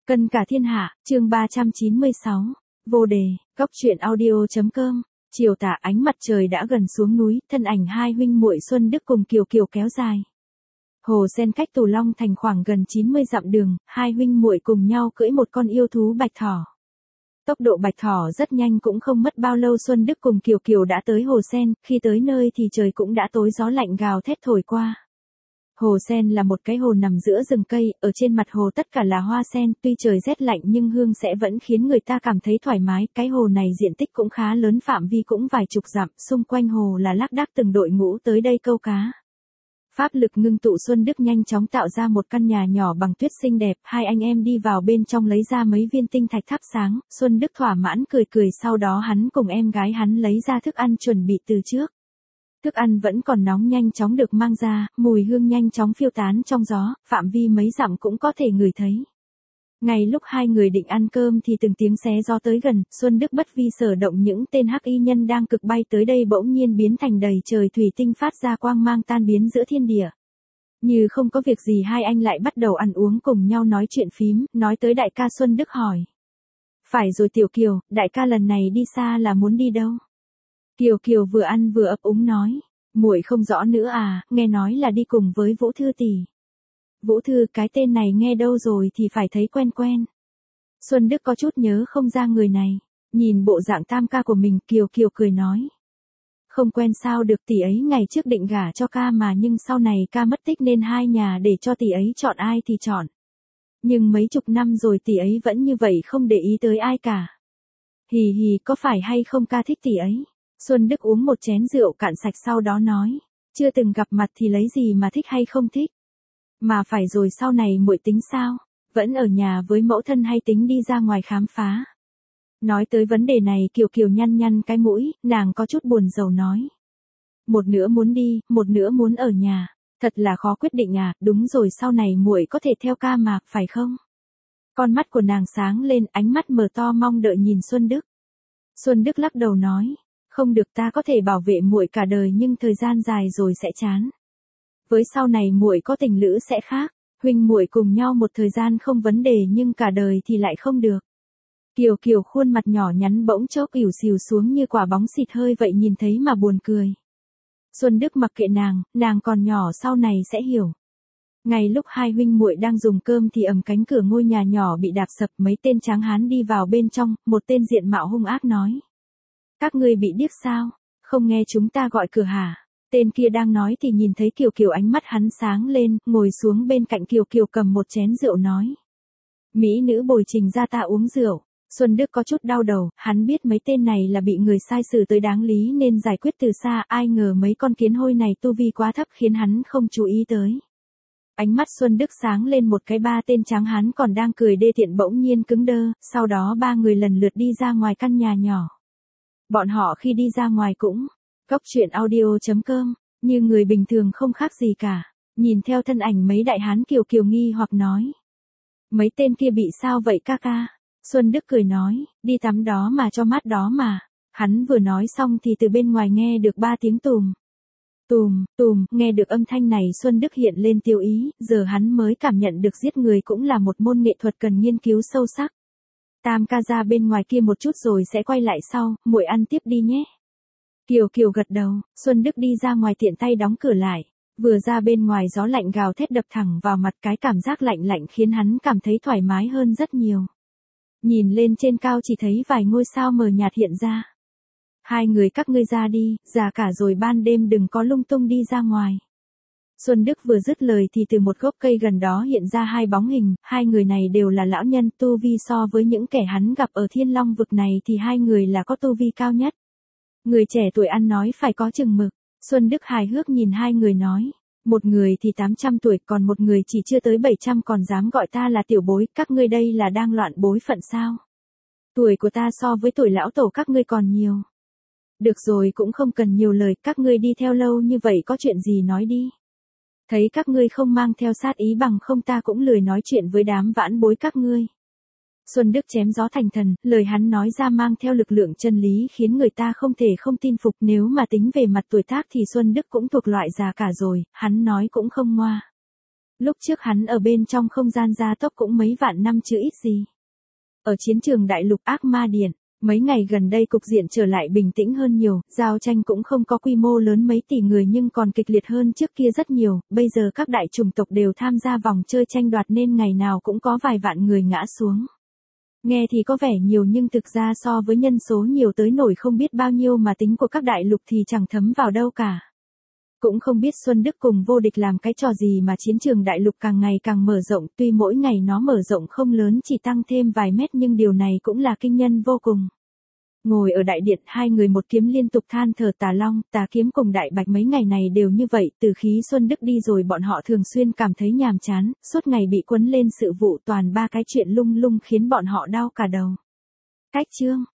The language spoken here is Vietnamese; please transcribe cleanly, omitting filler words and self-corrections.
Cân cả thiên hạ, chương 396. Vô đề, góc truyện audio.com. Chiều tà ánh mặt trời đã gần xuống núi, thân ảnh hai huynh muội Xuân Đức cùng Kiều Kiều kéo dài. Hồ sen cách Tù Long thành khoảng gần 90 dặm đường, hai huynh muội cùng nhau cưỡi một con yêu thú bạch thỏ. Tốc độ bạch thỏ rất nhanh, cũng không mất bao lâu Xuân Đức cùng Kiều Kiều đã tới hồ sen, khi tới nơi thì trời cũng đã tối, gió lạnh gào thét thổi qua. Hồ sen là một cái hồ nằm giữa rừng cây, ở trên mặt hồ tất cả là hoa sen, tuy trời rét lạnh nhưng hương sẽ vẫn khiến người ta cảm thấy thoải mái. Cái hồ này diện tích cũng khá lớn, phạm vi cũng vài chục dặm, xung quanh hồ là lác đác từng đội ngũ tới đây câu cá. Pháp lực ngưng tụ, Xuân Đức nhanh chóng tạo ra một căn nhà nhỏ bằng tuyết xinh đẹp, hai anh em đi vào bên trong lấy ra mấy viên tinh thạch thắp sáng, Xuân Đức thỏa mãn cười cười, sau đó hắn cùng em gái hắn lấy ra thức ăn chuẩn bị từ trước. Thức ăn vẫn còn nóng nhanh chóng được mang ra, mùi hương nhanh chóng phiêu tán trong gió, phạm vi mấy dặm cũng có thể ngửi thấy. Ngay lúc hai người định ăn cơm thì từng tiếng xé gió tới gần, Xuân Đức bất vi sở động, những tên hắc y nhân đang cực bay tới đây bỗng nhiên biến thành đầy trời thủy tinh phát ra quang mang tan biến giữa thiên địa. Như không có việc gì hai anh lại bắt đầu ăn uống cùng nhau nói chuyện phím, nói tới đại ca. Xuân Đức hỏi. Phải rồi Tiểu Kiều, đại ca lần này đi xa là muốn đi đâu? Kiều Kiều vừa ăn vừa ấp úng nói, muội không rõ nữa à, nghe nói là đi cùng với Vũ Thư tỷ. Vũ Thư, cái tên này nghe đâu rồi thì phải thấy quen quen. Xuân Đức có chút nhớ không ra người này, nhìn bộ dạng tam ca của mình, Kiều Kiều cười nói. Không quen sao được, tỷ ấy ngày trước định gả cho ca mà, nhưng sau này ca mất tích nên hai nhà để cho tỷ ấy chọn ai thì chọn. Nhưng mấy chục năm rồi tỷ ấy vẫn như vậy, không để ý tới ai cả. Hì hì, có phải hay không ca thích tỷ ấy? Xuân Đức uống một chén rượu cạn sạch sau đó nói, chưa từng gặp mặt thì lấy gì mà thích hay không thích. Mà phải rồi, sau này muội tính sao? Vẫn ở nhà với mẫu thân hay tính đi ra ngoài khám phá? Nói tới vấn đề này, Kiều Kiều nhăn nhăn cái mũi, nàng có chút buồn rầu nói. Một nửa muốn đi, một nửa muốn ở nhà. Thật là khó quyết định à, đúng rồi, sau này muội có thể theo ca mà, phải không? Con mắt của nàng sáng lên, ánh mắt mở to mong đợi nhìn Xuân Đức. Xuân Đức lắc đầu nói. Không được, ta có thể bảo vệ muội cả đời nhưng thời gian dài rồi sẽ chán. Với sau này muội có tình lữ sẽ khác, huynh muội cùng nhau một thời gian không vấn đề nhưng cả đời thì lại không được. Kiều Kiều khuôn mặt nhỏ nhắn bỗng chốc ỉu xìu xuống như quả bóng xịt hơi vậy, nhìn thấy mà buồn cười. Xuân Đức mặc kệ nàng còn nhỏ, sau này sẽ hiểu. Ngay lúc hai huynh muội đang dùng cơm thì cánh cửa ngôi nhà nhỏ bị đạp sập, mấy tên tráng hán đi vào bên trong, một tên diện mạo hung ác nói. Các ngươi bị điếc sao? Không nghe chúng ta gọi cửa hả? Tên kia đang nói thì nhìn thấy Kiều Kiều, ánh mắt hắn sáng lên, ngồi xuống bên cạnh Kiều Kiều cầm một chén rượu nói. Mỹ nữ bồi trình ra ta uống rượu. Xuân Đức có chút đau đầu, hắn biết mấy tên này là bị người sai xử tới đáng lý nên giải quyết từ xa, ai ngờ mấy con kiến hôi này tu vi quá thấp khiến hắn không chú ý tới. Ánh mắt Xuân Đức sáng lên một cái, ba tên tráng hán còn đang cười đê tiện bỗng nhiên cứng đơ, sau đó ba người lần lượt đi ra ngoài căn nhà nhỏ. Bọn họ khi đi ra ngoài cũng, góc truyện audio.com, như người bình thường không khác gì cả, nhìn theo thân ảnh mấy đại hán. Kiều Kiều nghi hoặc nói. Mấy tên kia bị sao vậy ca ca? Xuân Đức cười nói, đi tắm đó mà cho mát đó mà. Hắn vừa nói xong thì từ bên ngoài nghe được ba tiếng tùm. Tùm, tùm, nghe được âm thanh này Xuân Đức hiện lên tiêu ý, giờ hắn mới cảm nhận được giết người cũng là một môn nghệ thuật cần nghiên cứu sâu sắc. Tam ca ra bên ngoài kia một chút rồi sẽ quay lại sau, muội ăn tiếp đi nhé. Kiều Kiều gật đầu, Xuân Đức đi ra ngoài tiện tay đóng cửa lại. Vừa ra bên ngoài gió lạnh gào thét đập thẳng vào mặt, cái cảm giác lạnh lạnh khiến hắn cảm thấy thoải mái hơn rất nhiều. Nhìn lên trên cao chỉ thấy vài ngôi sao mờ nhạt hiện ra. Hai người các ngươi ra đi, già cả rồi, ban đêm đừng có lung tung đi ra ngoài. Xuân Đức vừa dứt lời thì từ một gốc cây gần đó hiện ra hai bóng hình, hai người này đều là lão nhân, tu vi so với những kẻ hắn gặp ở Thiên Long vực này thì hai người là có tu vi cao nhất. Người trẻ tuổi ăn nói phải có chừng mực, Xuân Đức hài hước nhìn hai người nói, một người thì 800 tuổi còn một người chỉ chưa tới 700 còn dám gọi ta là tiểu bối, các ngươi đây là đang loạn bối phận sao? Tuổi của ta so với tuổi lão tổ các ngươi còn nhiều. Được rồi, cũng không cần nhiều lời, các ngươi đi theo lâu như vậy có chuyện gì nói đi. Thấy các ngươi không mang theo sát ý, bằng không ta cũng lười nói chuyện với đám vãn bối các ngươi. Xuân Đức chém gió thành thần, lời hắn nói ra mang theo lực lượng chân lý khiến người ta không thể không tin phục, nếu mà tính về mặt tuổi tác thì Xuân Đức cũng thuộc loại già cả rồi, hắn nói cũng không ngoa. Lúc trước hắn ở bên trong không gian gia tốc cũng mấy vạn năm chứ ít gì. Ở chiến trường đại lục ác ma điện, mấy ngày gần đây cục diện trở lại bình tĩnh hơn nhiều, giao tranh cũng không có quy mô lớn mấy tỷ người nhưng còn kịch liệt hơn trước kia rất nhiều, bây giờ các đại chủng tộc đều tham gia vòng chơi tranh đoạt nên ngày nào cũng có vài vạn người ngã xuống. Nghe thì có vẻ nhiều nhưng thực ra so với nhân số nhiều tới nổi không biết bao nhiêu mà tính của các đại lục thì chẳng thấm vào đâu cả. Cũng không biết Xuân Đức cùng vô địch làm cái trò gì mà chiến trường đại lục càng ngày càng mở rộng, tuy mỗi ngày nó mở rộng không lớn chỉ tăng thêm vài mét nhưng điều này cũng là kinh nhân vô cùng. Ngồi ở đại điện hai người một kiếm liên tục than thở Tà Long, Tà Kiếm cùng Đại Bạch mấy ngày này đều như vậy, từ khi Xuân Đức đi rồi bọn họ thường xuyên cảm thấy nhàm chán, suốt ngày bị quấn lên sự vụ toàn ba cái chuyện lung lung khiến bọn họ đau cả đầu. Cách chương